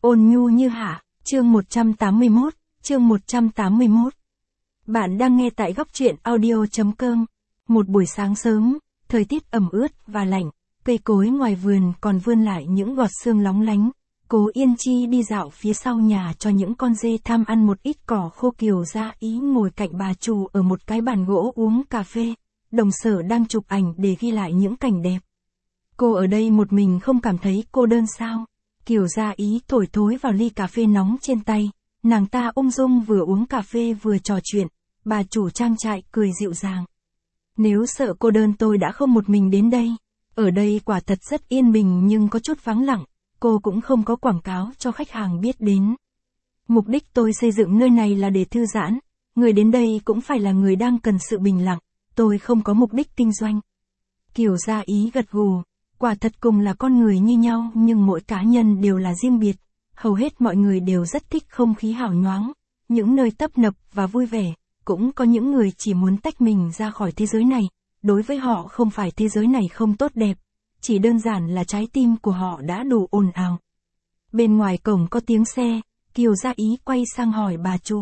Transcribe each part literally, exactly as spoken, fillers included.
Ôn nhu như hạ, chương một trăm tám mươi mốt, chương một trăm tám mươi mốt. Bạn đang nghe tại góc truyện audio.com. Một buổi sáng sớm, thời tiết ẩm ướt và lạnh, cây cối ngoài vườn còn vươn lại những gọt sương lóng lánh. Cố Yên Chi đi dạo phía sau nhà cho những con dê tham ăn một ít cỏ khô. Kiều Gia Ý ngồi cạnh bà chủ ở một cái bàn gỗ uống cà phê. Đồng Sở đang chụp ảnh để ghi lại những cảnh đẹp. Cô ở đây một mình không cảm thấy cô đơn sao? Kiều Gia Ý thổi thối vào ly cà phê nóng trên tay, nàng ta ung dung vừa uống cà phê vừa trò chuyện, bà chủ trang trại cười dịu dàng. Nếu sợ cô đơn tôi đã không một mình đến đây, ở đây quả thật rất yên bình nhưng có chút vắng lặng, cô cũng không có quảng cáo cho khách hàng biết đến. Mục đích tôi xây dựng nơi này là để thư giãn, người đến đây cũng phải là người đang cần sự bình lặng, tôi không có mục đích kinh doanh. Kiều Gia Ý gật gù. Quả thật cùng là con người như nhau nhưng mỗi cá nhân đều là riêng biệt, hầu hết mọi người đều rất thích không khí hào nhoáng, những nơi tấp nập và vui vẻ, cũng có những người chỉ muốn tách mình ra khỏi thế giới này, đối với họ không phải thế giới này không tốt đẹp, chỉ đơn giản là trái tim của họ đã đủ ồn ào. Bên ngoài cổng có tiếng xe, Kiều Gia Ý quay sang hỏi bà chủ.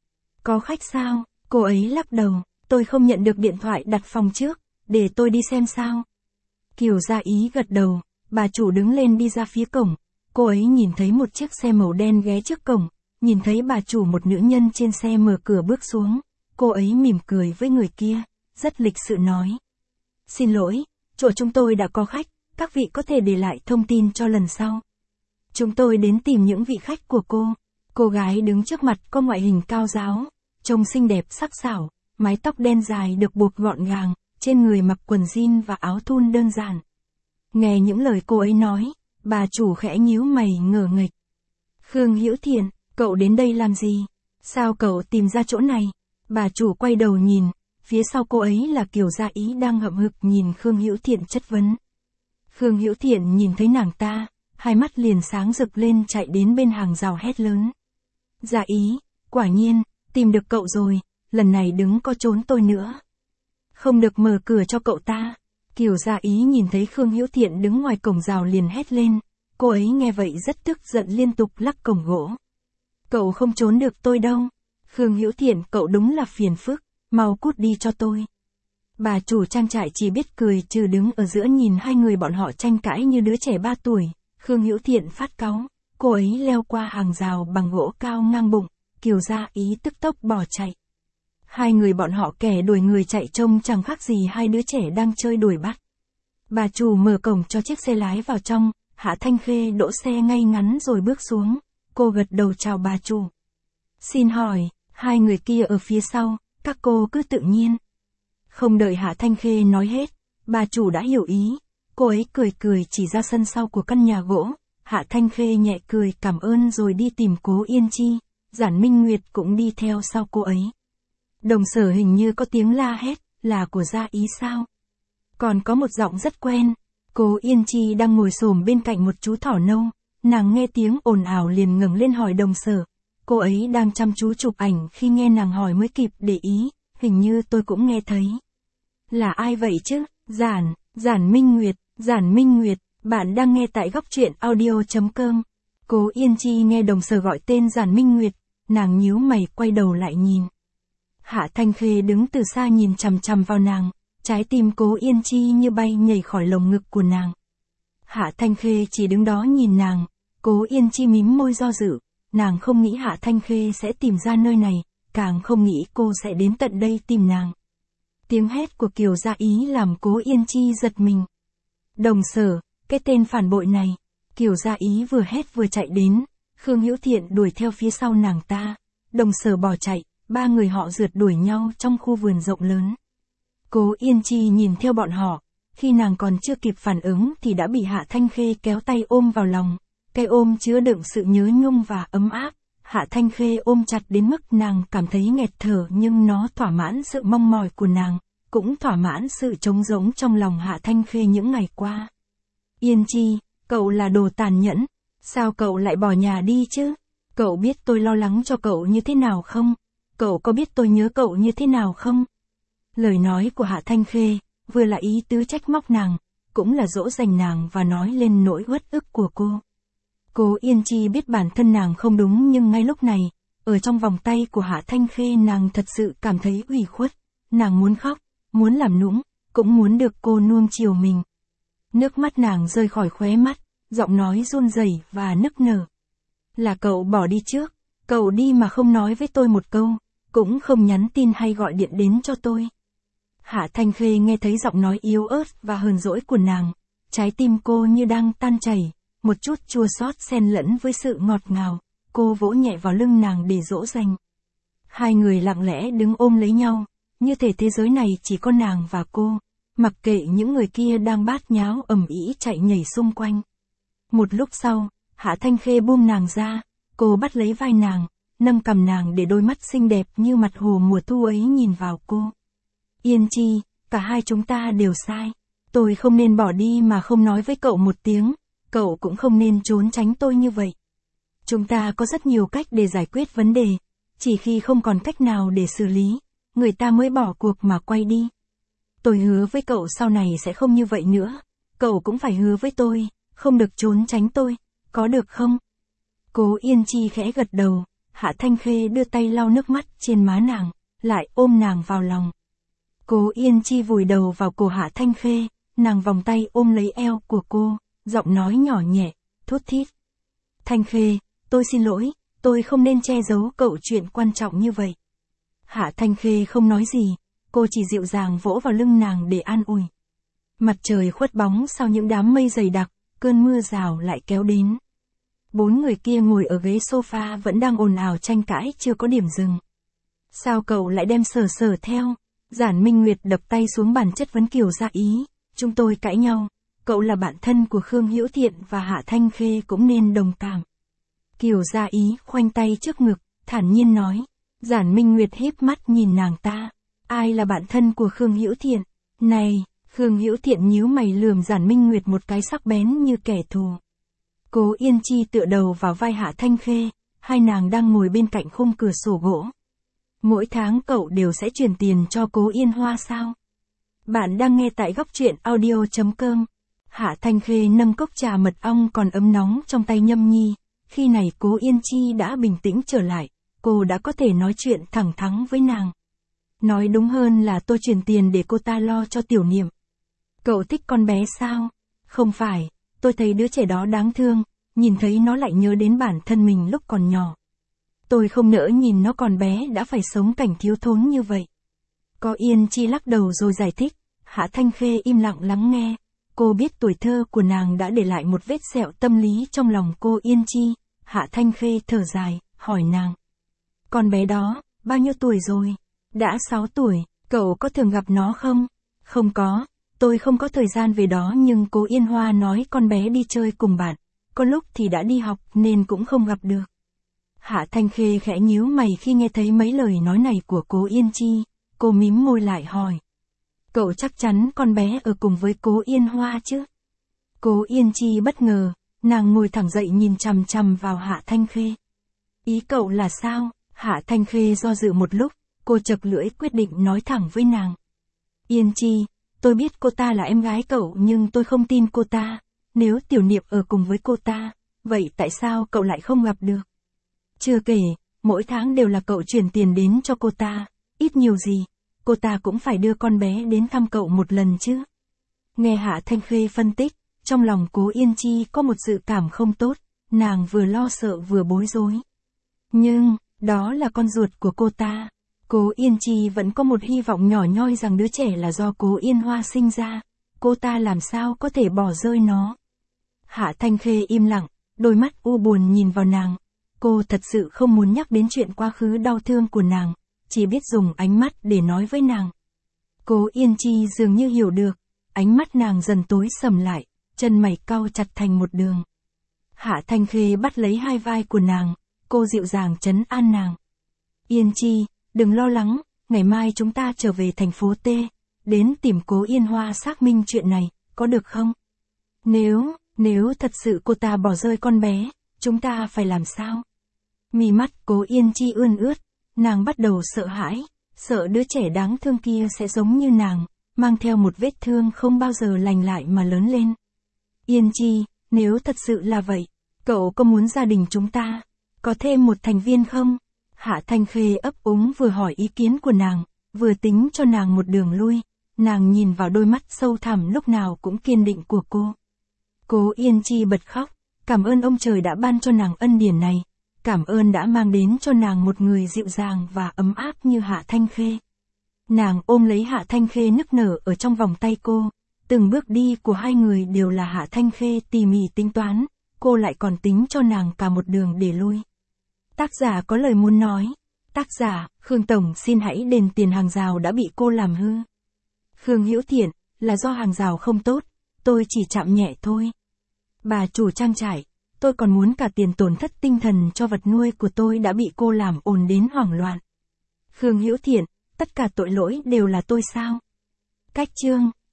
Có khách sao? Cô ấy lắc đầu, tôi không nhận được điện thoại đặt phòng trước, để tôi đi xem sao. Kiều Gia Ý gật đầu, bà chủ đứng lên đi ra phía cổng, cô ấy nhìn thấy một chiếc xe màu đen ghé trước cổng, nhìn thấy bà chủ một nữ nhân trên xe mở cửa bước xuống, cô ấy mỉm cười với người kia, rất lịch sự nói. Xin lỗi, chỗ chúng tôi đã có khách, các vị có thể để lại thông tin cho lần sau. Chúng tôi đến tìm những vị khách của cô. Cô gái đứng trước mặt có ngoại hình cao ráo, trông xinh đẹp sắc sảo, mái tóc đen dài được buộc gọn gàng. Trên người mặc quần jean và áo thun đơn giản. Nghe những lời cô ấy nói, bà chủ khẽ nhíu mày ngờ nghệch. Khương Hữu Thiện, cậu đến đây làm gì? Sao cậu tìm ra chỗ này? Bà chủ quay đầu nhìn, phía sau cô ấy là Kiều Gia Ý đang hậm hực nhìn Khương Hữu Thiện chất vấn. Khương Hữu Thiện nhìn thấy nàng ta, hai mắt liền sáng rực lên chạy đến bên hàng rào hét lớn. Gia Ý, quả nhiên, tìm được cậu rồi, lần này đừng có trốn tôi nữa. Không được mở cửa cho cậu ta. Kiều Gia Ý nhìn thấy Khương Hữu Thiện đứng ngoài cổng rào liền hét lên, cô ấy nghe vậy rất tức giận liên tục lắc cổng gỗ. Cậu không trốn được tôi đâu. Khương Hữu Thiện, cậu đúng là phiền phức, mau cút đi cho tôi. Bà chủ trang trại chỉ biết cười trừ đứng ở giữa nhìn hai người bọn họ tranh cãi như đứa trẻ ba tuổi. Khương Hữu Thiện phát cáu, cô ấy leo qua hàng rào bằng gỗ cao ngang bụng, Kiều Gia Ý tức tốc bỏ chạy. Hai người bọn họ kẻ đuổi người chạy trông chẳng khác gì hai đứa trẻ đang chơi đuổi bắt. Bà chủ mở cổng cho chiếc xe lái vào trong, Hạ Thanh Khê đỗ xe ngay ngắn rồi bước xuống, cô gật đầu chào bà chủ. Xin hỏi, hai người kia ở phía sau, các cô cứ tự nhiên. Không đợi Hạ Thanh Khê nói hết, bà chủ đã hiểu ý, cô ấy cười cười chỉ ra sân sau của căn nhà gỗ, Hạ Thanh Khê nhẹ cười cảm ơn rồi đi tìm Cố Yên Chi, Giản Minh Nguyệt cũng đi theo sau cô ấy. Đồng Sở hình như có tiếng la hét, là của Gia Ý sao? Còn có một giọng rất quen, Cố Yên Chi đang ngồi xổm bên cạnh một chú thỏ nâu, nàng nghe tiếng ồn ào liền ngẩng lên hỏi Đồng Sở, cô ấy đang chăm chú chụp ảnh khi nghe nàng hỏi mới kịp để ý, hình như tôi cũng nghe thấy. Là ai vậy chứ? Giản, Giản Minh Nguyệt, Giản Minh Nguyệt, bạn đang nghe tại góc truyện audio.com. Cố Yên Chi nghe Đồng Sở gọi tên Giản Minh Nguyệt, nàng nhíu mày quay đầu lại nhìn. Hạ Thanh Khê đứng từ xa nhìn chằm chằm vào nàng, trái tim Cố Yên Chi như bay nhảy khỏi lồng ngực của nàng. Hạ Thanh Khê chỉ đứng đó nhìn nàng, Cố Yên Chi mím môi do dự, nàng không nghĩ Hạ Thanh Khê sẽ tìm ra nơi này, càng không nghĩ cô sẽ đến tận đây tìm nàng. Tiếng hét của Kiều Gia Ý làm Cố Yên Chi giật mình. Đồng Sở, cái tên phản bội này. Kiều Gia Ý vừa hét vừa chạy đến, Khương Hữu Thiện đuổi theo phía sau nàng ta, Đồng Sở bỏ chạy. Ba người họ rượt đuổi nhau trong khu vườn rộng lớn. Cố Yên Chi nhìn theo bọn họ, khi nàng còn chưa kịp phản ứng thì đã bị Hạ Thanh Khê kéo tay ôm vào lòng. Cái ôm chứa đựng sự nhớ nhung và ấm áp. Hạ Thanh Khê ôm chặt đến mức nàng cảm thấy nghẹt thở nhưng nó thỏa mãn sự mong mỏi của nàng, cũng thỏa mãn sự trống rỗng trong lòng Hạ Thanh Khê những ngày qua. Yên Chi, cậu là đồ tàn nhẫn, sao cậu lại bỏ nhà đi chứ? Cậu biết tôi lo lắng cho cậu như thế nào không? Cậu có biết tôi nhớ cậu như thế nào không? Lời nói của Hạ Thanh Khê, vừa là ý tứ trách móc nàng, cũng là dỗ dành nàng và nói lên nỗi uất ức của cô. Cố Yên Chi biết bản thân nàng không đúng nhưng ngay lúc này, ở trong vòng tay của Hạ Thanh Khê nàng thật sự cảm thấy ủy khuất, nàng muốn khóc, muốn làm nũng, cũng muốn được cô nuông chiều mình. Nước mắt nàng rơi khỏi khóe mắt, giọng nói run rẩy và nức nở. Là cậu bỏ đi trước, cậu đi mà không nói với tôi một câu, cũng không nhắn tin hay gọi điện đến cho tôi. Hạ Thanh Khê nghe thấy giọng nói yếu ớt và hờn dỗi của nàng, trái tim cô như đang tan chảy, một chút chua xót xen lẫn với sự ngọt ngào, cô vỗ nhẹ vào lưng nàng để dỗ dành. Hai người lặng lẽ đứng ôm lấy nhau, như thể thế giới này chỉ có nàng và cô, mặc kệ những người kia đang bát nháo ầm ĩ chạy nhảy xung quanh. Một lúc sau, Hạ Thanh Khê buông nàng ra, cô bắt lấy vai nàng, nâng cằm nàng để đôi mắt xinh đẹp như mặt hồ mùa thu ấy nhìn vào cô. Yên Chi, cả hai chúng ta đều sai. Tôi không nên bỏ đi mà không nói với cậu một tiếng, cậu cũng không nên trốn tránh tôi như vậy. Chúng ta có rất nhiều cách để giải quyết vấn đề, chỉ khi không còn cách nào để xử lý, người ta mới bỏ cuộc mà quay đi. Tôi hứa với cậu sau này sẽ không như vậy nữa, cậu cũng phải hứa với tôi, không được trốn tránh tôi, có được không? Cố Yên Chi khẽ gật đầu, Hạ Thanh Khê đưa tay lau nước mắt trên má nàng, lại ôm nàng vào lòng. Cố Yên Chi vùi đầu vào cổ Hạ Thanh Khê, nàng vòng tay ôm lấy eo của cô, giọng nói nhỏ nhẹ, thút thít. Thanh Khê, tôi xin lỗi, tôi không nên che giấu cậu chuyện quan trọng như vậy. Hạ Thanh Khê không nói gì, cô chỉ dịu dàng vỗ vào lưng nàng để an ủi. Mặt trời khuất bóng sau những đám mây dày đặc, cơn mưa rào lại kéo đến. Bốn người kia ngồi ở ghế sofa vẫn đang ồn ào tranh cãi chưa có điểm dừng. Sao cậu lại đem Sở Sở theo? Giản Minh Nguyệt đập tay xuống bàn chất vấn Kiều Gia Ý, chúng tôi cãi nhau, cậu là bạn thân của Khương Hữu Thiện và Hạ Thanh Khê cũng nên đồng cảm. Kiều Gia Ý khoanh tay trước ngực, thản nhiên nói. Giản Minh Nguyệt híp mắt nhìn nàng ta. Ai là bạn thân của Khương Hữu Thiện? Này, Khương Hữu Thiện nhíu mày lườm Giản Minh Nguyệt một cái sắc bén như kẻ thù. Cố Yên Chi tựa đầu vào vai Hạ Thanh Khê, hai nàng đang ngồi bên cạnh khung cửa sổ gỗ. Mỗi tháng cậu đều sẽ chuyển tiền cho Cố Yên Hoa sao? Bạn đang nghe tại góc truyện audio chấm com. Hạ Thanh Khê nâng cốc trà mật ong còn ấm nóng trong tay nhâm nhi. Khi này Cố Yên Chi đã bình tĩnh trở lại, cô đã có thể nói chuyện thẳng thắn với nàng. Nói đúng hơn là tôi chuyển tiền để cô ta lo cho Tiểu Niệm. Cậu thích con bé sao? Không phải, tôi thấy đứa trẻ đó đáng thương, nhìn thấy nó lại nhớ đến bản thân mình lúc còn nhỏ. Tôi không nỡ nhìn nó còn bé đã phải sống cảnh thiếu thốn như vậy. Có Yên Chi lắc đầu rồi giải thích, Hạ Thanh Khê im lặng lắng nghe. Cô biết tuổi thơ của nàng đã để lại một vết sẹo tâm lý trong lòng cô Yên Chi. Hạ Thanh Khê thở dài, hỏi nàng. Con bé đó, bao nhiêu tuổi rồi? Đã sáu tuổi, cậu có thường gặp nó không? Không có, tôi không có thời gian về đó nhưng Cố Yên Hoa nói con bé đi chơi cùng bạn. Có lúc thì đã đi học nên cũng không gặp được. Hạ Thanh Khê khẽ nhíu mày khi nghe thấy mấy lời nói này của Cố Yên Chi. Cô mím môi lại hỏi. Cậu chắc chắn con bé ở cùng với Cố Yên Hoa chứ? Cố Yên Chi bất ngờ, nàng ngồi thẳng dậy nhìn chằm chằm vào Hạ Thanh Khê. Ý cậu là sao? Hạ Thanh Khê do dự một lúc, cô chật lưỡi quyết định nói thẳng với nàng. Yên Chi, tôi biết cô ta là em gái cậu nhưng tôi không tin cô ta. Nếu Tiểu Niệm ở cùng với cô ta, vậy tại sao cậu lại không gặp được? Chưa kể, mỗi tháng đều là cậu chuyển tiền đến cho cô ta, ít nhiều gì, cô ta cũng phải đưa con bé đến thăm cậu một lần chứ. Nghe Hạ Thanh Khê phân tích, trong lòng Cố Yên Chi có một dự cảm không tốt, nàng vừa lo sợ vừa bối rối. Nhưng, đó là con ruột của cô ta. Cố Yên Chi vẫn có một hy vọng nhỏ nhoi rằng đứa trẻ là do Cố Yên Hoa sinh ra, cô ta làm sao có thể bỏ rơi nó. Hạ Thanh Khê im lặng, đôi mắt u buồn nhìn vào nàng. Cô thật sự không muốn nhắc đến chuyện quá khứ đau thương của nàng, chỉ biết dùng ánh mắt để nói với nàng. Cố Yên Chi dường như hiểu được, ánh mắt nàng dần tối sầm lại, chân mày cau chặt thành một đường. Hạ Thanh Khê bắt lấy hai vai của nàng, cô dịu dàng trấn an nàng. Yên Chi, đừng lo lắng, ngày mai chúng ta trở về thành phố T, đến tìm Cố Yên Hoa xác minh chuyện này, có được không? Nếu, nếu thật sự cô ta bỏ rơi con bé, chúng ta phải làm sao? Mí mắt Cố Yên Chi ươn ướt, nàng bắt đầu sợ hãi, sợ đứa trẻ đáng thương kia sẽ giống như nàng, mang theo một vết thương không bao giờ lành lại mà lớn lên. Yên Chi, nếu thật sự là vậy, Cậu có muốn gia đình chúng ta có thêm một thành viên không? Hạ Thanh Khê ấp úng vừa hỏi ý kiến của nàng, vừa tính cho nàng một đường lui. Nàng nhìn vào đôi mắt sâu thẳm lúc nào cũng kiên định của cô. Cố Yên Chi bật khóc, cảm ơn ông trời đã ban cho nàng ân điển này, cảm ơn đã mang đến cho nàng một người dịu dàng và ấm áp như Hạ Thanh Khê. Nàng ôm lấy Hạ Thanh Khê nức nở ở trong vòng tay cô, từng bước đi của hai người đều là Hạ Thanh Khê tỉ mỉ tính toán, cô lại còn tính cho nàng cả một đường để lui. Tác giả có lời muốn nói. Tác giả, Khương Tổng xin hãy đền tiền hàng rào đã bị cô làm hư. Khương Hữu Thiện, là do hàng rào không tốt, tôi chỉ chạm nhẹ thôi. Bà chủ trang trại, tôi còn muốn cả tiền tổn thất tinh thần cho vật nuôi của tôi đã bị cô làm ồn đến hoảng loạn. Khương Hữu Thiện, tất cả tội lỗi đều là tôi sao? Cách chương